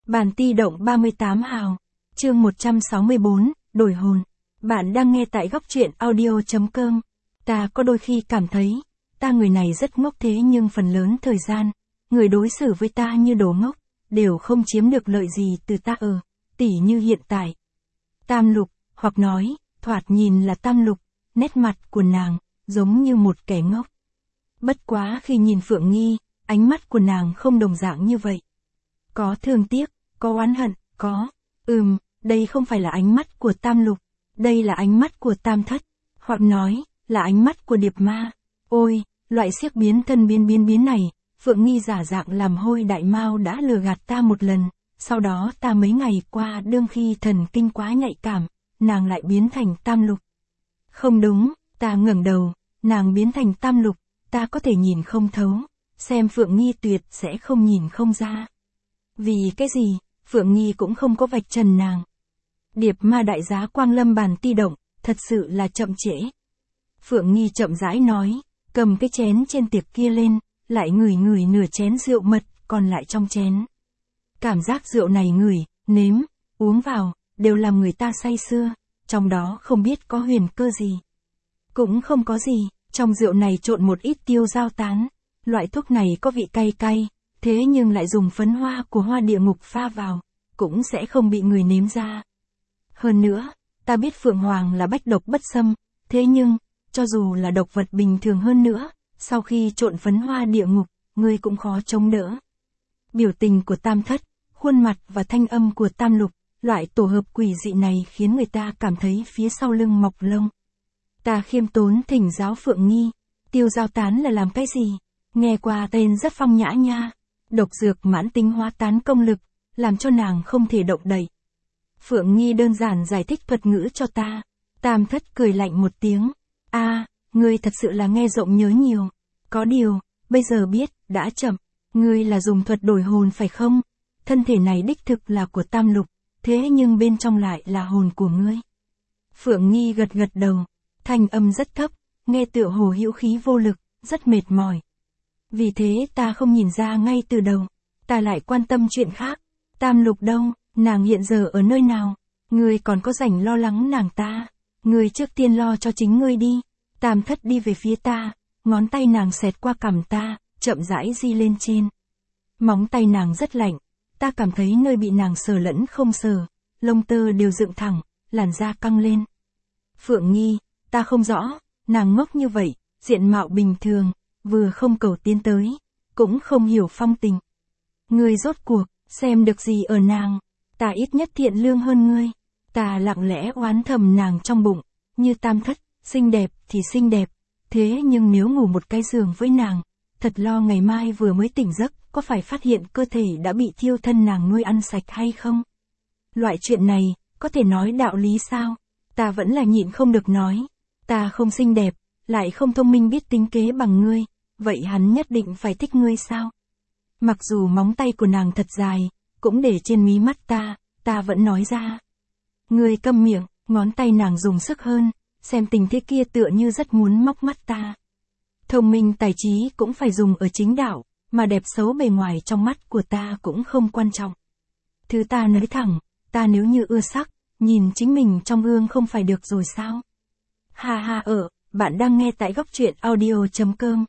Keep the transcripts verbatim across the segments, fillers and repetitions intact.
Bản ti động ba mươi tám hào, chương một trăm sáu mươi bốn, đổi hồn. Bạn đang nghe tại góc truyện audio.com. Ta có đôi khi cảm thấy, ta người này rất ngốc thế nhưng phần lớn thời gian, người đối xử với ta như đồ ngốc, đều không chiếm được lợi gì từ ta ở, tỉ như hiện tại. Tam Lục, hoặc nói, thoạt nhìn là Tam Lục, nét mặt của nàng, giống như một kẻ ngốc. Bất quá khi nhìn Phượng Nghi, ánh mắt của nàng không đồng dạng như vậy. Có thương tiếc, có oán hận, có, ừm, đây không phải là ánh mắt của Tam Lục, đây là ánh mắt của Tam Thất, hoặc nói, là ánh mắt của Điệp Ma. Ôi, loại siếc biến thân biến biến biến này, Phượng Nghi giả dạng làm hôi đại mao đã lừa gạt ta một lần, sau đó ta mấy ngày qua đương khi thần kinh quá nhạy cảm, nàng lại biến thành Tam Lục. Không đúng, ta ngẩng đầu, nàng biến thành Tam Lục, ta có thể nhìn không thấu, xem Phượng Nghi tuyệt sẽ không nhìn không ra. Vì cái gì, Phượng Nghi cũng không có vạch trần nàng. Điệp Ma đại giá Quang Lâm bản ti động, thật sự là chậm trễ. Phượng Nghi chậm rãi nói, cầm cái chén trên tiệc kia lên, lại ngửi ngửi nửa chén rượu mật, còn lại trong chén. Cảm giác rượu này ngửi, nếm, uống vào, đều làm người ta say sưa, trong đó không biết có huyền cơ gì. Cũng không có gì, trong rượu này trộn một ít tiêu dao tán, loại thuốc này có vị cay cay, thế nhưng lại dùng phấn hoa của hoa địa ngục pha vào, cũng sẽ không bị người nếm ra. Hơn nữa, ta biết Phượng Hoàng là bách độc bất xâm, thế nhưng, cho dù là độc vật bình thường hơn nữa, sau khi trộn phấn hoa địa ngục, ngươi cũng khó chống đỡ. Biểu tình của Tam Thất, khuôn mặt và thanh âm của Tam Lục, loại tổ hợp quỷ dị này khiến người ta cảm thấy phía sau lưng mọc lông. Ta khiêm tốn thỉnh giáo Phượng Nghi, tiêu dao tán là làm cái gì? Nghe qua tên rất phong nhã nha. Độc dược mãn tính hóa tán công lực, làm cho nàng không thể động đậy. Phượng Nghi đơn giản giải thích thuật ngữ cho ta. Tam Thất cười lạnh một tiếng. A, à, ngươi thật sự là nghe rộng nhớ nhiều. Có điều, bây giờ biết, đã chậm. Ngươi là dùng thuật đổi hồn phải không? Thân thể này đích thực là của Tam Lục, thế nhưng bên trong lại là hồn của ngươi. Phượng Nghi gật gật đầu, thanh âm rất thấp, nghe tựa hồ hữu khí vô lực, rất mệt mỏi. Vì thế ta không nhìn ra ngay từ đầu, ta lại quan tâm chuyện khác. Tam Lục đâu, nàng hiện giờ ở nơi nào? Ngươi còn có rảnh lo lắng nàng ta? Ngươi trước tiên lo cho chính ngươi đi. Tam Thất đi về phía ta, ngón tay nàng xẹt qua cằm ta, chậm rãi di lên trên. Móng tay nàng rất lạnh, ta cảm thấy nơi bị nàng sờ lẫn không sờ, lông tơ đều dựng thẳng, làn da căng lên. Phượng Nghi, ta không rõ, nàng ngốc như vậy, diện mạo bình thường, vừa không cầu tiến tới, cũng không hiểu phong tình. Ngươi rốt cuộc, xem được gì ở nàng, ta ít nhất thiện lương hơn ngươi, ta lặng lẽ oán thầm nàng trong bụng, như Tam Thất, xinh đẹp thì xinh đẹp, thế nhưng nếu ngủ một cái giường với nàng, thật lo ngày mai vừa mới tỉnh giấc, có phải phát hiện cơ thể đã bị thiêu thân nàng nuôi ăn sạch hay không? Loại chuyện này, có thể nói đạo lý sao? Ta vẫn là nhịn không được nói, ta không xinh đẹp, lại không thông minh biết tính kế bằng ngươi, vậy hắn nhất định phải thích ngươi sao? Mặc dù móng tay của nàng thật dài, cũng để trên mí mắt ta, ta vẫn nói ra. Ngươi câm miệng, ngón tay nàng dùng sức hơn, xem tình thế kia tựa như rất muốn móc mắt ta. Thông minh tài trí cũng phải dùng ở chính đạo, mà đẹp xấu bề ngoài trong mắt của ta cũng không quan trọng. Thứ ta nói thẳng, ta nếu như ưa sắc, nhìn chính mình trong gương không phải được rồi sao? Ha ha ở, bạn đang nghe tại góc truyện audio.com.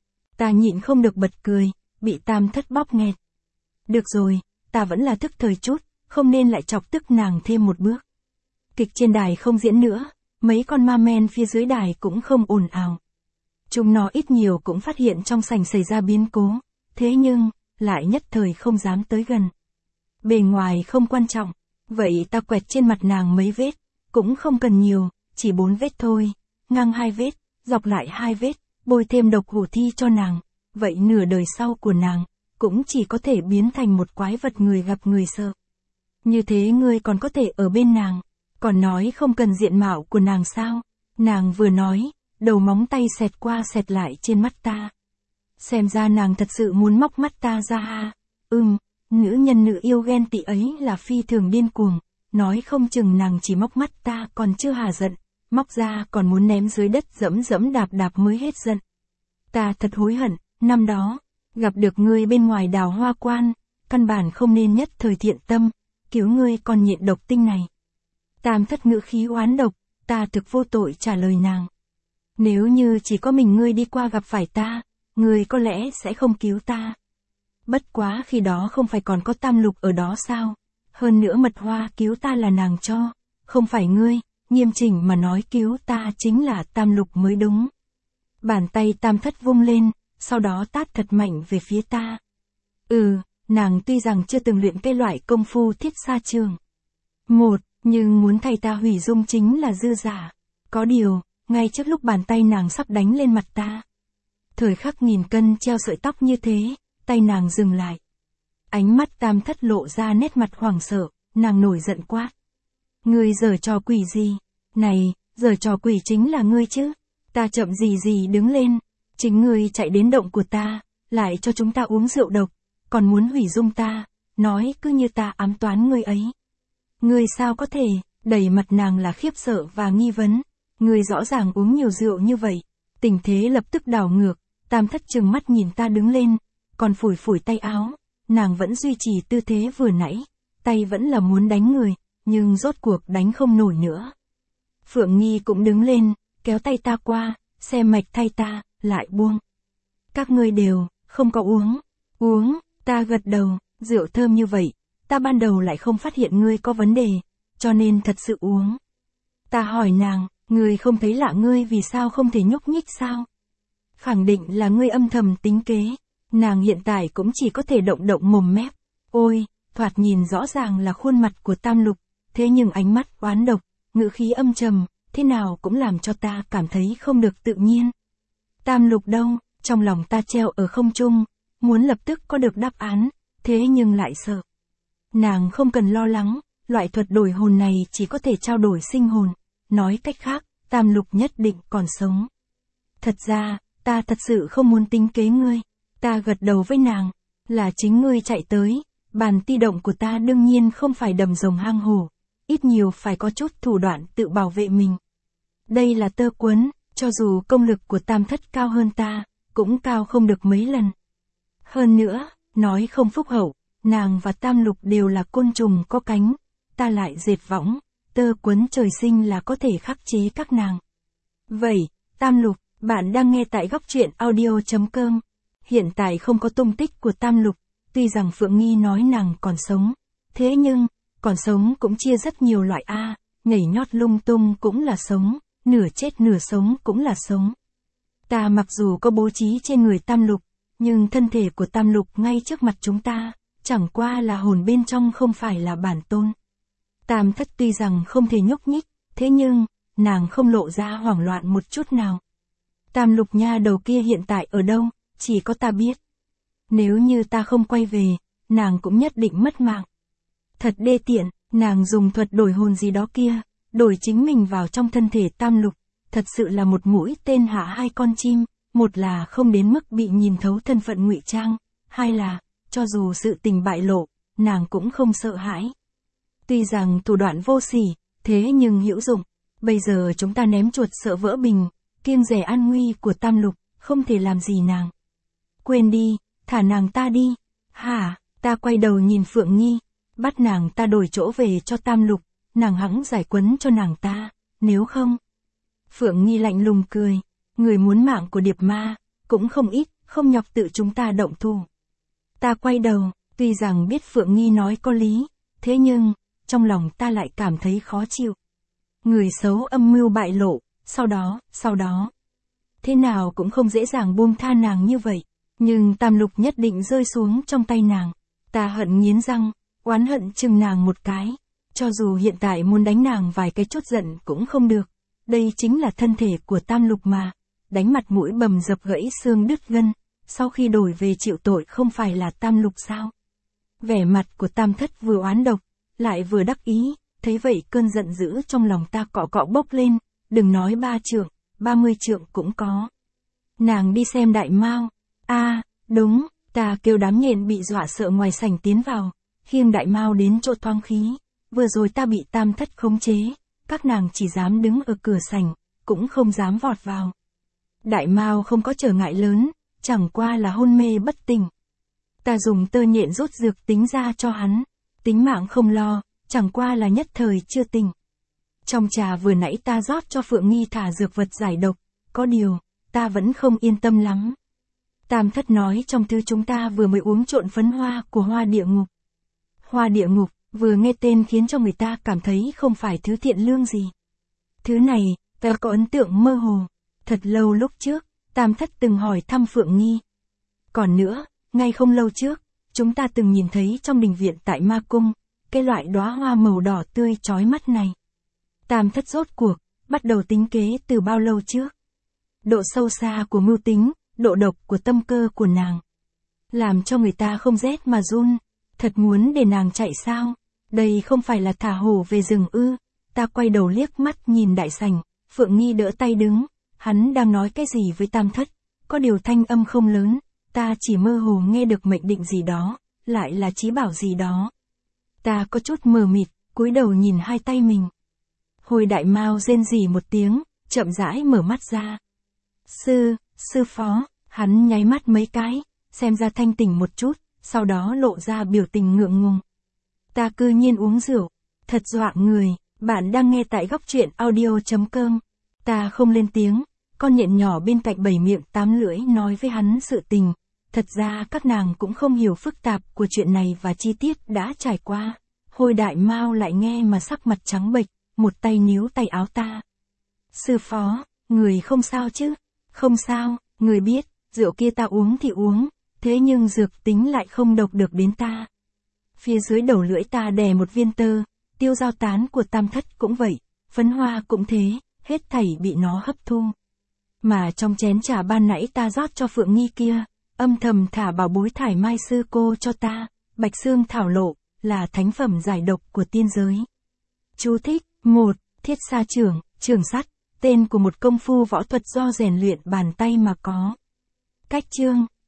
Ta nhịn không được bật cười, bị Tam Thất bóp nghẹt. Được rồi, ta vẫn là thức thời chút, không nên lại chọc tức nàng thêm một bước. Kịch trên đài không diễn nữa, mấy con ma men phía dưới đài cũng không ồn ào. Chúng nó ít nhiều cũng phát hiện trong sảnh xảy ra biến cố, thế nhưng, lại nhất thời không dám tới gần. Bề ngoài không quan trọng, vậy ta quẹt trên mặt nàng mấy vết, cũng không cần nhiều, chỉ bốn vết thôi, ngang hai vết, dọc lại hai vết, bôi thêm độc hổ thi cho nàng, vậy nửa đời sau của nàng, cũng chỉ có thể biến thành một quái vật người gặp người sợ. Như thế ngươi còn có thể ở bên nàng, còn nói không cần diện mạo của nàng sao? Nàng vừa nói, đầu móng tay xẹt qua xẹt lại trên mắt ta. Xem ra nàng thật sự muốn móc mắt ta ra ha. Ừm, nữ nhân nữ yêu ghen tị ấy là phi thường điên cuồng, nói không chừng nàng chỉ móc mắt ta còn chưa hà giận, móc ra còn muốn ném dưới đất dẫm dẫm đạp đạp mới hết giận. Ta thật hối hận, năm đó, gặp được ngươi bên ngoài đào hoa quan, căn bản không nên nhất thời thiện tâm, cứu ngươi còn nhịn độc tinh này. Tam thất ngữ khí oán độc, ta thực vô tội trả lời nàng. Nếu như chỉ có mình ngươi đi qua gặp phải ta, ngươi có lẽ sẽ không cứu ta. Bất quá khi đó không phải còn có Tam Lục ở đó sao? Hơn nữa mật hoa cứu ta là nàng cho, không phải ngươi, nghiêm chỉnh mà nói cứu ta chính là Tam Lục mới đúng. Bàn tay Tam thất vung lên, sau đó tát thật mạnh về phía ta. Ừ, nàng tuy rằng chưa từng luyện cái loại công phu thiết xa trường. Một, nhưng muốn thay ta hủy dung chính là dư giả. Có điều, ngay trước lúc bàn tay nàng sắp đánh lên mặt ta. Thời khắc nghìn cân treo sợi tóc như thế, tay nàng dừng lại. Ánh mắt Tam thất lộ ra nét mặt hoảng sợ, nàng nổi giận quát. Ngươi giở trò quỷ gì? Này, giở trò quỷ chính là ngươi chứ? Ta chậm gì gì đứng lên, chính ngươi chạy đến động của ta, lại cho chúng ta uống rượu độc, còn muốn hủy dung ta, nói cứ như ta ám toán ngươi ấy. Ngươi sao có thể? Đầy mặt nàng là khiếp sợ và nghi vấn. Ngươi rõ ràng uống nhiều rượu như vậy. Tình thế lập tức đảo ngược, Tam thất trừng mắt nhìn ta đứng lên, còn phủi phủi tay áo, nàng vẫn duy trì tư thế vừa nãy, tay vẫn là muốn đánh người, nhưng rốt cuộc đánh không nổi nữa. Phượng Nghi cũng đứng lên, kéo tay ta qua, xem mạch thay ta, lại buông. Các ngươi đều, không có uống. Uống, ta gật đầu, rượu thơm như vậy, ta ban đầu lại không phát hiện ngươi có vấn đề, cho nên thật sự uống. Ta hỏi nàng, ngươi không thấy lạ ngươi vì sao không thể nhúc nhích sao? Khẳng định là ngươi âm thầm tính kế. Nàng hiện tại cũng chỉ có thể động động mồm mép. Ôi, thoạt nhìn rõ ràng là khuôn mặt của Tam Lục, thế nhưng ánh mắt oán độc, ngữ khí âm trầm, thế nào cũng làm cho ta cảm thấy không được tự nhiên. Tam Lục đâu? Trong lòng ta treo ở không trung, muốn lập tức có được đáp án, thế nhưng lại sợ. Nàng không cần lo lắng, loại thuật đổi hồn này chỉ có thể trao đổi sinh hồn, nói cách khác, Tam Lục nhất định còn sống. Thật ra, ta thật sự không muốn tính kế ngươi. Ta gật đầu với nàng, là chính ngươi chạy tới, bàn ti động của ta đương nhiên không phải đầm rồng hang hổ, ít nhiều phải có chút thủ đoạn tự bảo vệ mình. Đây là tơ quấn, cho dù công lực của Tam thất cao hơn ta, cũng cao không được mấy lần. Hơn nữa, nói không phúc hậu, nàng và Tam Lục đều là côn trùng có cánh, ta lại dệt võng, tơ quấn trời sinh là có thể khắc chế các nàng. Vậy, Tam Lục, bạn đang nghe tại góc truyện audio chấm com. Hiện tại không có tung tích của Tam Lục, tuy rằng Phượng Nghi nói nàng còn sống. Thế nhưng, còn sống cũng chia rất nhiều loại A, nhảy nhót lung tung cũng là sống, nửa chết nửa sống cũng là sống. Ta mặc dù có bố trí trên người Tam Lục, nhưng thân thể của Tam Lục ngay trước mặt chúng ta, chẳng qua là hồn bên trong không phải là bản tôn. Tam thất tuy rằng không thể nhúc nhích, thế nhưng, nàng không lộ ra hoảng loạn một chút nào. Tam Lục nha đầu kia hiện tại ở đâu? Chỉ có ta biết. Nếu như ta không quay về, nàng cũng nhất định mất mạng. Thật đê tiện, nàng dùng thuật đổi hồn gì đó kia, đổi chính mình vào trong thân thể Tam Lục, thật sự là một mũi tên hạ hai con chim, một là không đến mức bị nhìn thấu thân phận ngụy trang, hai là, cho dù sự tình bại lộ, nàng cũng không sợ hãi. Tuy rằng thủ đoạn vô sỉ, thế nhưng hữu dụng, bây giờ chúng ta ném chuột sợ vỡ bình, kiêng dè an nguy của Tam Lục, không thể làm gì nàng. Quên đi, thả nàng ta đi. Hả, ta quay đầu nhìn Phượng Nghi, bắt nàng ta đổi chỗ về cho Tam Lục, nàng hẵng giải quấn cho nàng ta, nếu không. Phượng Nghi lạnh lùng cười, người muốn mạng của điệp ma, cũng không ít, không nhọc tự chúng ta động thủ. Ta quay đầu, tuy rằng biết Phượng Nghi nói có lý, thế nhưng, trong lòng ta lại cảm thấy khó chịu. Người xấu âm mưu bại lộ, sau đó, sau đó. Thế nào cũng không dễ dàng buông tha nàng như vậy. Nhưng Tam Lục nhất định rơi xuống trong tay nàng. Ta hận nghiến răng, oán hận chừng nàng một cái. Cho dù hiện tại muốn đánh nàng vài cái chút giận cũng không được. Đây chính là thân thể của Tam Lục mà. Đánh mặt mũi bầm dập gãy xương đứt gân. Sau khi đổi về chịu tội không phải là Tam Lục sao? Vẻ mặt của Tam thất vừa oán độc, lại vừa đắc ý. Thấy vậy cơn giận dữ trong lòng ta cọ cọ bốc lên. Đừng nói ba trượng, ba mươi trượng cũng có. Nàng đi xem Đại Mao. A, à, đúng, ta kêu đám nhện bị dọa sợ ngoài sảnh tiến vào, khiêng Đại Mao đến chỗ thoáng khí. Vừa rồi ta bị Tam thất khống chế, các nàng chỉ dám đứng ở cửa sảnh, cũng không dám vọt vào. Đại Mao không có trở ngại lớn, chẳng qua là hôn mê bất tỉnh. Ta dùng tơ nhện rút dược tính ra cho hắn. Tính mạng không lo, chẳng qua là nhất thời chưa tỉnh. Trong trà vừa nãy ta rót cho Phượng Nghi thả dược vật giải độc, có điều, ta vẫn không yên tâm lắm. Tam thất nói trong thứ chúng ta vừa mới uống trộn phấn hoa của hoa địa ngục. Hoa địa ngục, vừa nghe tên khiến cho người ta cảm thấy không phải thứ thiện lương gì. Thứ này, ta có ấn tượng mơ hồ. Thật lâu lúc trước, Tam thất từng hỏi thăm Phượng Nghi. Còn nữa, ngay không lâu trước, chúng ta từng nhìn thấy trong đình viện tại Ma Cung, cái loại đóa hoa màu đỏ tươi chói mắt này. Tam thất rốt cuộc, bắt đầu tính kế từ bao lâu trước. Độ sâu xa của mưu tính, độ độc của tâm cơ của nàng. Làm cho người ta không rét mà run. Thật muốn để nàng chạy sao? Đây không phải là thả hổ về rừng ư. Ta quay đầu liếc mắt nhìn đại sảnh, Phượng Nghi đỡ tay đứng. Hắn đang nói cái gì với Tam thất? Có điều thanh âm không lớn. Ta chỉ mơ hồ nghe được mệnh định gì đó, lại là chí bảo gì đó. Ta có chút mờ mịt, cúi đầu nhìn hai tay mình. Hồi đại mao rên rỉ một tiếng, chậm rãi mở mắt ra. Sư, sư phó, hắn nháy mắt mấy cái, xem ra thanh tỉnh một chút, sau đó lộ ra biểu tình ngượng ngùng. Ta cư nhiên uống rượu, thật dọa người, bạn đang nghe tại góc truyện audio chấm com. Ta không lên tiếng, con nhện nhỏ bên cạnh bảy miệng tám lưỡi nói với hắn sự tình. Thật ra các nàng cũng không hiểu phức tạp của chuyện này và chi tiết đã trải qua. Hồi đại mao lại nghe mà sắc mặt trắng bệch, một tay níu tay áo ta. Sư phó, người không sao chứ? Không sao, người biết, rượu kia ta uống thì uống, thế nhưng dược tính lại không độc được đến ta. Phía dưới đầu lưỡi ta đè một viên tơ, tiêu giao tán của Tam thất cũng vậy, phấn hoa cũng thế, hết thảy bị nó hấp thu. Mà trong chén trà ban nãy ta rót cho Phượng Nghi kia, âm thầm thả bảo bối thải mai sư cô cho ta, bạch xương thảo lộ, là thánh phẩm giải độc của tiên giới. Chú thích, một, thiết sa trưởng, trường sắt, tên của một công phu võ thuật do rèn luyện bàn tay mà có. Cách chương,